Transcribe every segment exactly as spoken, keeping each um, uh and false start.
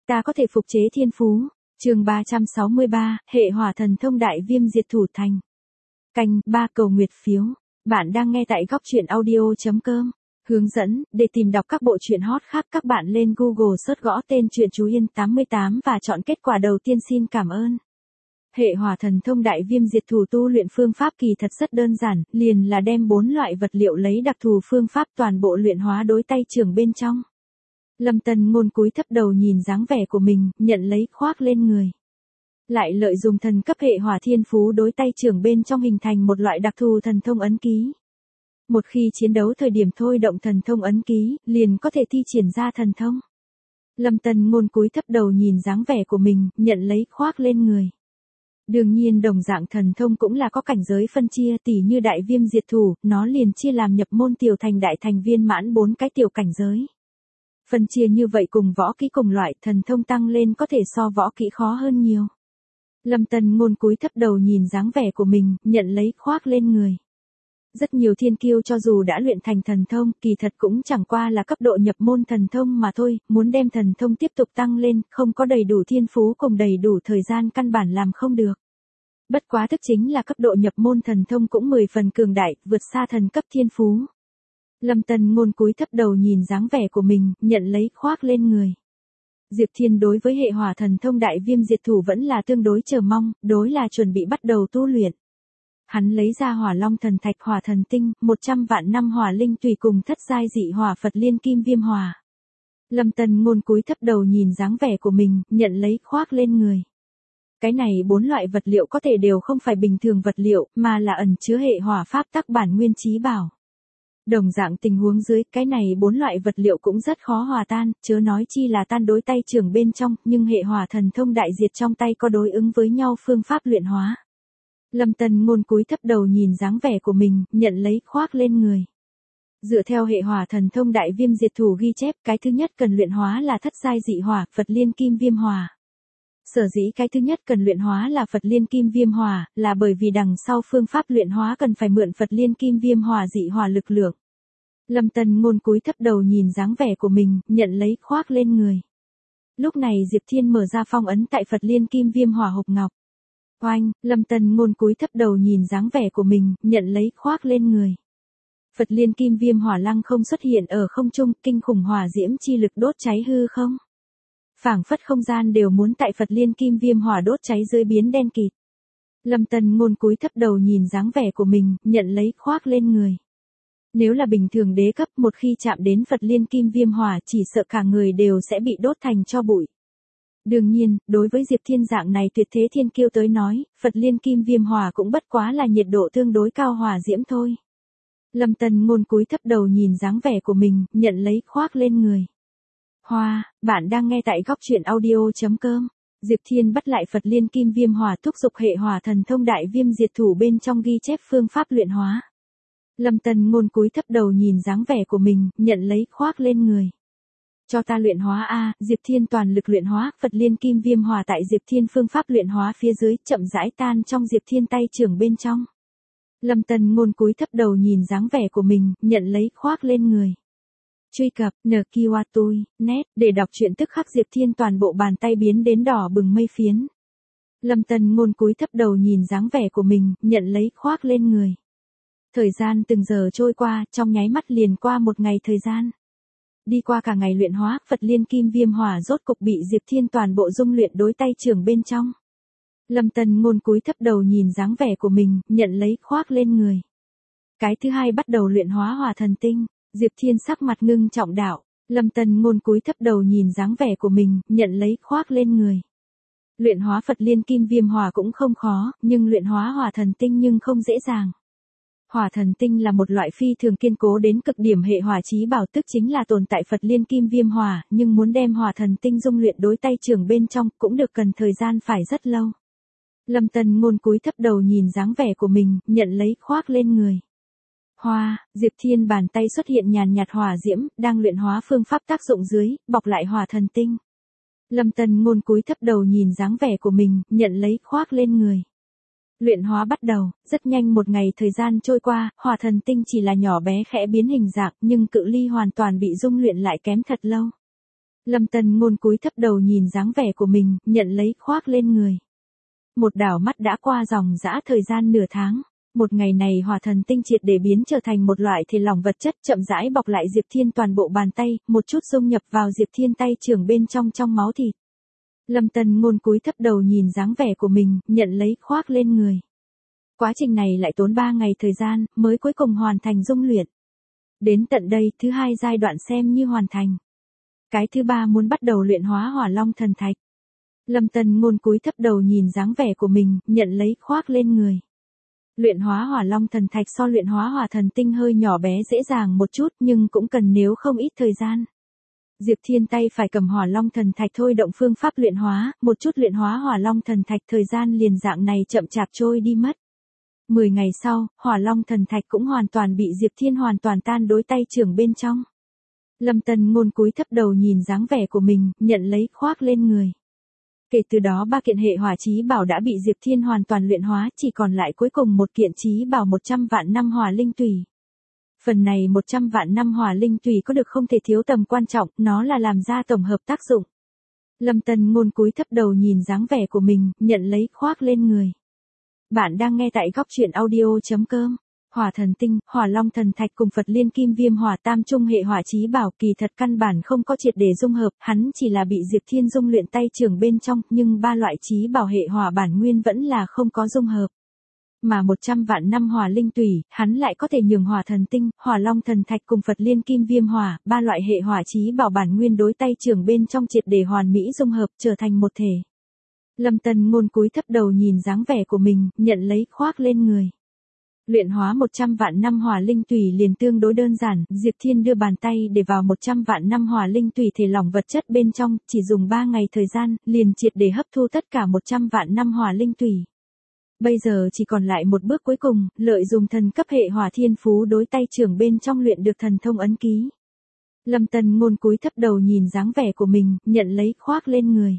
Ta có thể phục chế thiên phú. Chương ba trăm sáu mươi ba, hệ hỏa thần thông đại viêm diệt thủ thành. Canh ba cầu nguyệt phiếu. Bạn đang nghe tại góc truyện audio chấm com. Hướng dẫn, để tìm đọc các bộ truyện hot khác các bạn lên Google search gõ tên truyện Chú Yên tám mươi tám và chọn kết quả đầu tiên. Xin cảm ơn. Hệ hỏa thần thông đại viêm diệt thủ tu luyện phương pháp kỳ thật rất đơn giản, liền là đem bốn loại vật liệu lấy đặc thù phương pháp toàn bộ luyện hóa đối tay trưởng bên trong. Lâm Tân Ngôn cúi thấp đầu nhìn dáng vẻ của mình, nhận lấy khoác lên người. Lại lợi dụng thần cấp hệ hỏa thiên phú đối tay trưởng bên trong hình thành một loại đặc thù thần thông ấn ký. Một khi chiến đấu thời điểm thôi động thần thông ấn ký, liền có thể thi triển ra thần thông. Lâm Tân Ngôn cúi thấp đầu nhìn dáng vẻ của mình, nhận lấy khoác lên người. Đương nhiên đồng dạng thần thông cũng là có cảnh giới phân chia, tỉ như đại viêm diệt thủ, nó liền chia làm nhập môn tiểu thành đại thành viên mãn bốn cái tiểu cảnh giới. Phân chia như vậy cùng võ kỹ cùng loại thần thông tăng lên có thể so võ kỹ khó hơn nhiều. Lâm Tân Ngôn cúi thấp đầu nhìn dáng vẻ của mình, nhận lấy khoác lên người. Rất nhiều thiên kiêu cho dù đã luyện thành thần thông, kỳ thật cũng chẳng qua là cấp độ nhập môn thần thông mà thôi, muốn đem thần thông tiếp tục tăng lên, không có đầy đủ thiên phú cùng đầy đủ thời gian căn bản làm không được. Bất quá thức chính là cấp độ nhập môn thần thông cũng mười phần cường đại, vượt xa thần cấp thiên phú. Lâm Tân Ngôn cúi thấp đầu nhìn dáng vẻ của mình, nhận lấy khoác lên người. Diệp Thiên đối với hệ hỏa thần thông đại viêm diệt thủ vẫn là tương đối chờ mong, đối là chuẩn bị bắt đầu tu luyện. Hắn lấy ra hỏa long thần thạch hỏa thần tinh, một trăm vạn năm hỏa linh tùy cùng thất giai dị hỏa Phật liên kim viêm hỏa. Lâm Tân Ngôn cúi thấp đầu nhìn dáng vẻ của mình, nhận lấy khoác lên người. Cái này bốn loại vật liệu có thể đều không phải bình thường vật liệu, mà là ẩn chứa hệ hỏa pháp tắc bản nguyên chí bảo. Đồng dạng tình huống dưới, cái này bốn loại vật liệu cũng rất khó hòa tan, chớ nói chi là tan đối tay trưởng bên trong, nhưng hệ hỏa thần thông đại diệt trong tay có đối ứng với nhau phương pháp luyện hóa. Lâm Tân Ngôn cúi thấp đầu nhìn dáng vẻ của mình, nhận lấy khoác lên người. Dựa theo hệ hỏa thần thông đại viêm diệt thủ ghi chép, cái thứ nhất cần luyện hóa là thất giai dị hỏa, Phật liên kim viêm hỏa. Sở dĩ cái thứ nhất cần luyện hóa là Phật liên kim viêm hỏa, là bởi vì đằng sau phương pháp luyện hóa cần phải mượn Phật liên kim viêm hỏa dị hỏa lực lượng. Lâm Tân Ngôn cúi thấp đầu nhìn dáng vẻ của mình, nhận lấy khoác lên người. Lúc này Diệp Thiên mở ra phong ấn tại Phật liên kim viêm hỏa hộp ngọc. Oanh, Lâm Tân Ngôn cúi thấp đầu nhìn dáng vẻ của mình, nhận lấy khoác lên người. Phật liên kim viêm hỏa lăng không xuất hiện ở không trung, kinh khủng hỏa diễm chi lực đốt cháy hư không. Phảng phất không gian đều muốn tại Phật liên kim viêm hỏa đốt cháy dưới biến đen kịt. Lâm Tân Ngôn cúi thấp đầu nhìn dáng vẻ của mình, nhận lấy khoác lên người. Nếu là bình thường đế cấp, một khi chạm đến Phật liên kim viêm hỏa chỉ sợ cả người đều sẽ bị đốt thành tro bụi. Đương nhiên, đối với Diệp Thiên dạng này tuyệt thế thiên kiêu tới nói, Phật liên kim viêm hỏa cũng bất quá là nhiệt độ tương đối cao hỏa diễm thôi. Lâm Tân Ngôn cúi thấp đầu nhìn dáng vẻ của mình, nhận lấy khoác lên người. Hoa, bạn đang nghe tại góc truyện audio chấm com. Diệp Thiên bắt lại Phật liên kim viêm hỏa thúc dục hệ hỏa thần thông đại viêm diệt thủ bên trong ghi chép phương pháp luyện hóa. Lâm Tân Ngôn cúi thấp đầu nhìn dáng vẻ của mình, nhận lấy khoác lên người. Cho ta luyện hóa a, Diệp Thiên toàn lực luyện hóa, Phật liên kim viêm hỏa tại Diệp Thiên phương pháp luyện hóa phía dưới, chậm rãi tan trong Diệp Thiên tay trưởng bên trong. Lâm Tân Ngôn cúi thấp đầu nhìn dáng vẻ của mình, nhận lấy khoác lên người. Truy cập en quy a tê u i net để đọc truyện tức khắc Diệp Thiên toàn bộ bàn tay biến đến đỏ bừng mây phiến. Lâm Tân Ngôn cúi thấp đầu nhìn dáng vẻ của mình, nhận lấy khoác lên người. Thời gian từng giờ trôi qua, trong nháy mắt liền qua một ngày thời gian. Đi qua cả ngày luyện hóa, Phật liên kim viêm hỏa rốt cục bị Diệp Thiên toàn bộ dung luyện đối tay trưởng bên trong. Lâm Tân Ngôn cúi thấp đầu nhìn dáng vẻ của mình, nhận lấy khoác lên người. Cái thứ hai bắt đầu luyện hóa hỏa thần tinh. Diệp Thiên sắc mặt ngưng trọng đạo, Lâm Tân Ngôn cúi thấp đầu nhìn dáng vẻ của mình, nhận lấy khoác lên người. Luyện hóa Phật liên kim viêm hỏa cũng không khó, nhưng luyện hóa hỏa thần tinh nhưng không dễ dàng. Hỏa thần tinh là một loại phi thường kiên cố đến cực điểm hệ hỏa chí bảo, tức chính là tồn tại Phật liên kim viêm hỏa, nhưng muốn đem hỏa thần tinh dung luyện đối tay trưởng bên trong cũng được cần thời gian phải rất lâu. Lâm Tân Ngôn cúi thấp đầu nhìn dáng vẻ của mình, nhận lấy khoác lên người. Hoa, Diệp Thiên bàn tay xuất hiện nhàn nhạt hỏa diễm, đang luyện hóa phương pháp tác dụng dưới, bọc lại hỏa thần tinh. Lâm Tân Ngôn cúi thấp đầu nhìn dáng vẻ của mình, nhận lấy khoác lên người. Luyện hóa bắt đầu, rất nhanh một ngày thời gian trôi qua, hỏa thần tinh chỉ là nhỏ bé khẽ biến hình dạng, nhưng cự ly hoàn toàn bị dung luyện lại kém thật lâu. Lâm Tân Ngôn cúi thấp đầu nhìn dáng vẻ của mình, nhận lấy khoác lên người. Một đảo mắt đã qua dòng dã thời gian nửa tháng. Một ngày này hỏa thần tinh triệt để biến trở thành một loại thể lỏng vật chất chậm rãi bọc lại Diệp Thiên toàn bộ bàn tay, một chút dung nhập vào Diệp Thiên tay trưởng bên trong trong máu thịt. Lâm Tân Ngôn cúi thấp đầu nhìn dáng vẻ của mình, nhận lấy khoác lên người. Quá trình này lại tốn ba ngày thời gian, mới cuối cùng hoàn thành dung luyện. Đến tận đây, thứ hai giai đoạn xem như hoàn thành. Cái thứ ba muốn bắt đầu luyện hóa hỏa long thần thạch. Lâm Tân Ngôn cúi thấp đầu nhìn dáng vẻ của mình, nhận lấy khoác lên người. Luyện hóa hỏa long thần thạch so luyện hóa hỏa thần tinh hơi nhỏ bé dễ dàng một chút nhưng cũng cần nếu không ít thời gian. Diệp Thiên tay phải cầm hỏa long thần thạch thôi động phương pháp luyện hóa, một chút luyện hóa hỏa long thần thạch thời gian liền dạng này chậm chạp trôi đi mất. Mười ngày sau, hỏa long thần thạch cũng hoàn toàn bị Diệp Thiên hoàn toàn tan đối tay trưởng bên trong. Lâm Tân Ngôn cúi thấp đầu nhìn dáng vẻ của mình, nhận lấy khoác lên người. Kể từ đó ba kiện hệ hỏa chí bảo đã bị Diệp Thiên hoàn toàn luyện hóa, chỉ còn lại cuối cùng một kiện chí bảo một trăm vạn năm hỏa linh tùy. Phần này một trăm vạn năm hỏa linh tùy có được không thể thiếu tầm quan trọng, nó là làm ra tổng hợp tác dụng. Lâm Tân Ngôn cúi thấp đầu nhìn dáng vẻ của mình, nhận lấy khoác lên người. Bạn đang nghe tại góc truyện audio chấm com. Hỏa thần tinh, hỏa long thần thạch cùng Phật liên kim viêm hỏa tam trung hệ hỏa chí bảo kỳ thật căn bản không có triệt để dung hợp, hắn chỉ là bị Diệp Thiên dung luyện tay trưởng bên trong, nhưng ba loại chí bảo hệ hỏa bản nguyên vẫn là không có dung hợp. Mà một trăm vạn năm hỏa linh tùy, hắn lại có thể nhường hỏa thần tinh, hỏa long thần thạch cùng Phật liên kim viêm hỏa, ba loại hệ hỏa chí bảo bản nguyên đối tay trưởng bên trong triệt để hoàn mỹ dung hợp, trở thành một thể. Lâm Tân Ngôn cúi thấp đầu nhìn dáng vẻ của mình, nhận lấy khoác lên người. Luyện hóa một trăm vạn năm hỏa linh tùy liền tương đối đơn giản, Diệp Thiên đưa bàn tay để vào một trăm vạn năm hỏa linh tùy thể lỏng vật chất bên trong, chỉ dùng ba ngày thời gian, liền triệt để hấp thu tất cả một trăm vạn năm hỏa linh tùy. Bây giờ chỉ còn lại một bước cuối cùng, lợi dụng thần cấp hệ hỏa thiên phú đối tay trưởng bên trong luyện được thần thông ấn ký. Lâm Tân Ngôn cúi thấp đầu nhìn dáng vẻ của mình, nhận lấy khoác lên người.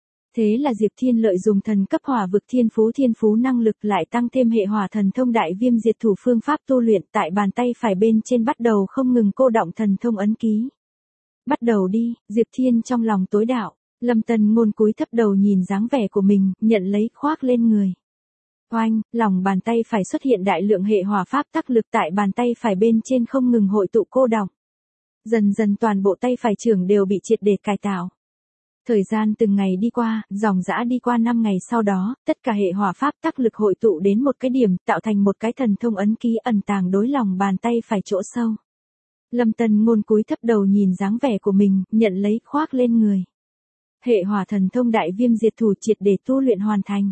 Thế là Diệp Thiên lợi dụng thần cấp hỏa vực thiên phú thiên phú năng lực lại tăng thêm hệ hỏa thần thông đại viêm diệt thủ phương pháp tu luyện tại bàn tay phải bên trên bắt đầu không ngừng cô động thần thông ấn ký. Bắt đầu đi, Diệp Thiên trong lòng tối đạo, Lâm Tân Ngôn cúi thấp đầu nhìn dáng vẻ của mình, nhận lấy khoác lên người. Oanh, lòng bàn tay phải xuất hiện đại lượng hệ hỏa pháp tắc lực tại bàn tay phải bên trên không ngừng hội tụ cô động. Dần dần toàn bộ tay phải trưởng đều bị triệt để cải tạo. Thời gian từng ngày đi qua, dòng dã đi qua năm ngày sau đó, tất cả hệ hỏa pháp tắc lực hội tụ đến một cái điểm, tạo thành một cái thần thông ấn ký ẩn tàng đối lòng bàn tay phải chỗ sâu. Lâm Tân Ngôn cúi thấp đầu nhìn dáng vẻ của mình, nhận lấy khoác lên người. Hệ hỏa thần thông đại viêm diệt thủ triệt để tu luyện hoàn thành.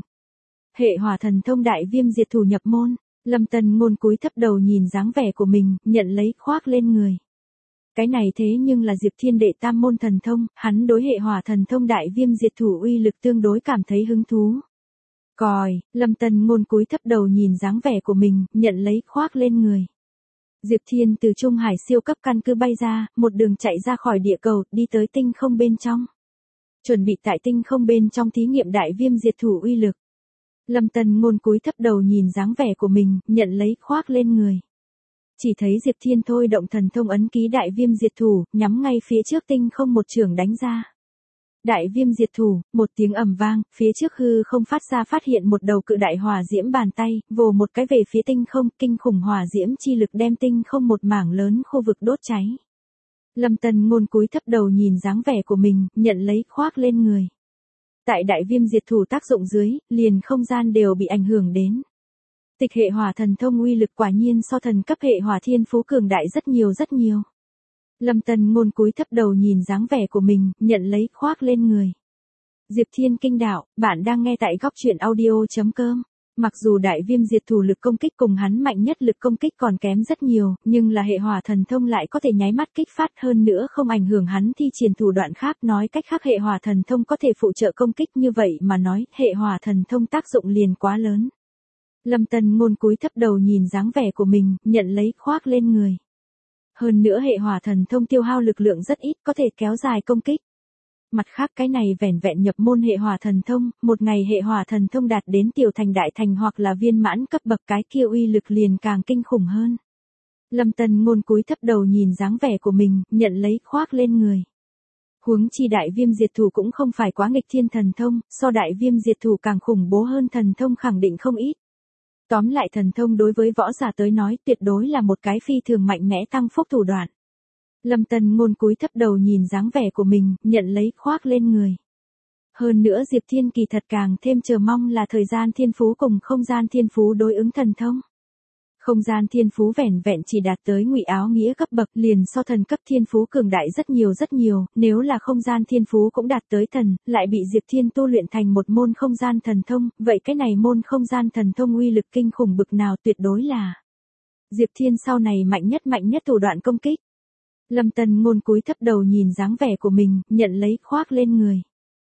Hệ hỏa thần thông đại viêm diệt thủ nhập môn, Lâm Tân Ngôn cúi thấp đầu nhìn dáng vẻ của mình, nhận lấy khoác lên người. Cái này thế nhưng là Diệp Thiên đệ tam môn thần thông, hắn đối hệ hỏa thần thông đại viêm diệt thủ uy lực tương đối cảm thấy hứng thú. Còi, Lâm Tân Ngôn cúi thấp đầu nhìn dáng vẻ của mình, nhận lấy khoác lên người. Diệp Thiên từ Trung Hải siêu cấp căn cứ bay ra, một đường chạy ra khỏi địa cầu, đi tới tinh không bên trong. Chuẩn bị tại tinh không bên trong thí nghiệm đại viêm diệt thủ uy lực. Lâm Tân Ngôn cúi thấp đầu nhìn dáng vẻ của mình, nhận lấy khoác lên người. Chỉ thấy Diệp Thiên thôi động thần thông ấn ký đại viêm diệt thủ, nhắm ngay phía trước tinh không một trường đánh ra. Đại viêm diệt thủ, một tiếng ầm vang, phía trước hư không phát ra phát hiện một đầu cự đại hỏa diễm bàn tay, vồ một cái về phía tinh không, kinh khủng hỏa diễm chi lực đem tinh không một mảng lớn khu vực đốt cháy. Lâm Tân Ngôn cúi thấp đầu nhìn dáng vẻ của mình, nhận lấy khoác lên người. Tại đại viêm diệt thủ tác dụng dưới, liền không gian đều bị ảnh hưởng đến. Tịch hệ hỏa thần thông uy lực quả nhiên so thần cấp hệ hỏa thiên phú cường đại rất nhiều rất nhiều. Lâm Tân Ngôn cúi thấp đầu nhìn dáng vẻ của mình, nhận lấy khoác lên người. Diệp Thiên kinh đạo, bạn đang nghe tại góc truyện audio chấm com. Mặc dù đại viêm diệt thủ lực công kích cùng hắn mạnh nhất lực công kích còn kém rất nhiều, nhưng là hệ hỏa thần thông lại có thể nháy mắt kích phát hơn nữa không ảnh hưởng hắn thi triển thủ đoạn khác, nói cách khác hệ hỏa thần thông có thể phụ trợ công kích như vậy mà nói, hệ hỏa thần thông tác dụng liền quá lớn. Lâm Tân Ngôn cúi thấp đầu nhìn dáng vẻ của mình, nhận lấy khoác lên người. Hơn nữa hệ hỏa thần thông tiêu hao lực lượng rất ít, có thể kéo dài công kích. Mặt khác cái này vẻn vẹn nhập môn hệ hỏa thần thông, một ngày hệ hỏa thần thông đạt đến tiểu thành đại thành hoặc là viên mãn cấp bậc cái kia uy lực liền càng kinh khủng hơn. Lâm Tân Ngôn cúi thấp đầu nhìn dáng vẻ của mình, nhận lấy khoác lên người. Huống chi đại viêm diệt thủ cũng không phải quá nghịch thiên thần thông, so đại viêm diệt thủ càng khủng bố hơn thần thông khẳng định không ít. Tóm lại thần thông đối với võ giả tới nói tuyệt đối là một cái phi thường mạnh mẽ tăng phúc thủ đoạn. Lâm Tân Ngôn cúi thấp đầu nhìn dáng vẻ của mình, nhận lấy khoác lên người. Hơn nữa Diệp Thiên kỳ thật càng thêm chờ mong là thời gian thiên phú cùng không gian thiên phú đối ứng thần thông. Không gian thiên phú vẻn vẹn chỉ đạt tới ngụy áo nghĩa cấp bậc liền so thần cấp thiên phú cường đại rất nhiều rất nhiều, nếu là không gian thiên phú cũng đạt tới thần, lại bị Diệp Thiên tu luyện thành một môn không gian thần thông, vậy cái này môn không gian thần thông uy lực kinh khủng bực nào tuyệt đối là Diệp Thiên sau này mạnh nhất mạnh nhất thủ đoạn công kích. Lâm Tân Ngôn cúi thấp đầu nhìn dáng vẻ của mình, nhận lấy khoác lên người.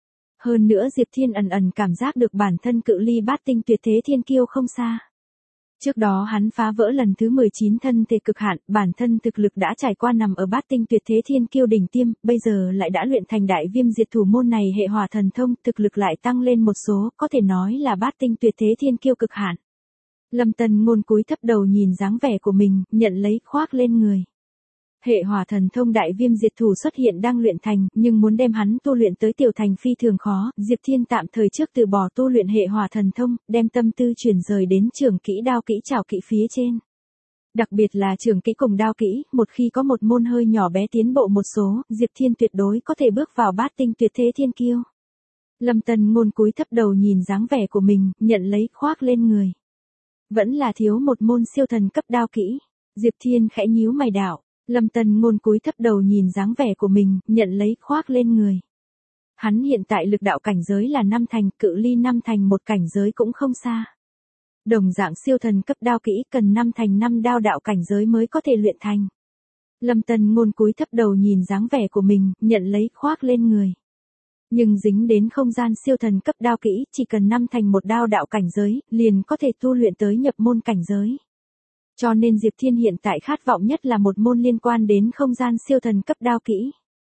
Hơn nữa Diệp Thiên ẩn ẩn cảm giác được bản thân cự ly bát tinh tuyệt thế thiên kiêu không xa. Trước đó hắn phá vỡ lần thứ mười chín thân thể cực hạn, bản thân thực lực đã trải qua nằm ở bát tinh tuyệt thế thiên kiêu đỉnh tiêm, bây giờ lại đã luyện thành đại viêm diệt thủ môn này hệ hỏa thần thông, thực lực lại tăng lên một số, có thể nói là bát tinh tuyệt thế thiên kiêu cực hạn. Lâm Tân Ngôn cúi thấp đầu nhìn dáng vẻ của mình, nhận lấy khoác lên người. Hệ hỏa thần thông đại viêm diệt thủ xuất hiện đang luyện thành, nhưng muốn đem hắn tu luyện tới tiểu thành phi thường khó, Diệp Thiên tạm thời trước từ bỏ tu luyện hệ hỏa thần thông, đem tâm tư chuyển rời đến trường kỹ đao kỹ trảo kỹ phía trên. Đặc biệt là trường kỹ cùng đao kỹ, một khi có một môn hơi nhỏ bé tiến bộ một số, Diệp Thiên tuyệt đối có thể bước vào bát tinh tuyệt thế thiên kiêu. Lâm Tân Ngôn cúi thấp đầu nhìn dáng vẻ của mình, nhận lấy khoác lên người. Vẫn là thiếu một môn siêu thần cấp đao kỹ. Diệp Thiên khẽ nhíu mày đạo. Lâm Tân Ngôn cúi thấp đầu nhìn dáng vẻ của mình, nhận lấy khoác lên người. Hắn hiện tại lực đạo cảnh giới là năm thành, cự ly năm thành một cảnh giới cũng không xa. Đồng dạng siêu thần cấp đao kỹ cần năm thành năm đao đạo cảnh giới mới có thể luyện thành. Lâm Tân Ngôn cúi thấp đầu nhìn dáng vẻ của mình, nhận lấy khoác lên người. Nhưng dính đến không gian siêu thần cấp đao kỹ, chỉ cần năm thành một đao đạo cảnh giới, liền có thể tu luyện tới nhập môn cảnh giới. Cho nên Diệp Thiên hiện tại khát vọng nhất là một môn liên quan đến không gian siêu thần cấp đao kỹ.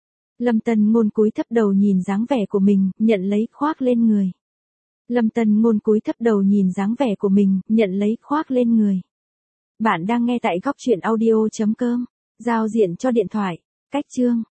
Lâm Tân Ngôn cúi thấp đầu nhìn dáng vẻ của mình, nhận lấy khoác lên người. Lâm Tân Ngôn cúi thấp đầu nhìn dáng vẻ của mình, nhận lấy khoác lên người. Bạn đang nghe tại góc truyện audio chấm com, giao diện cho điện thoại, cách chương.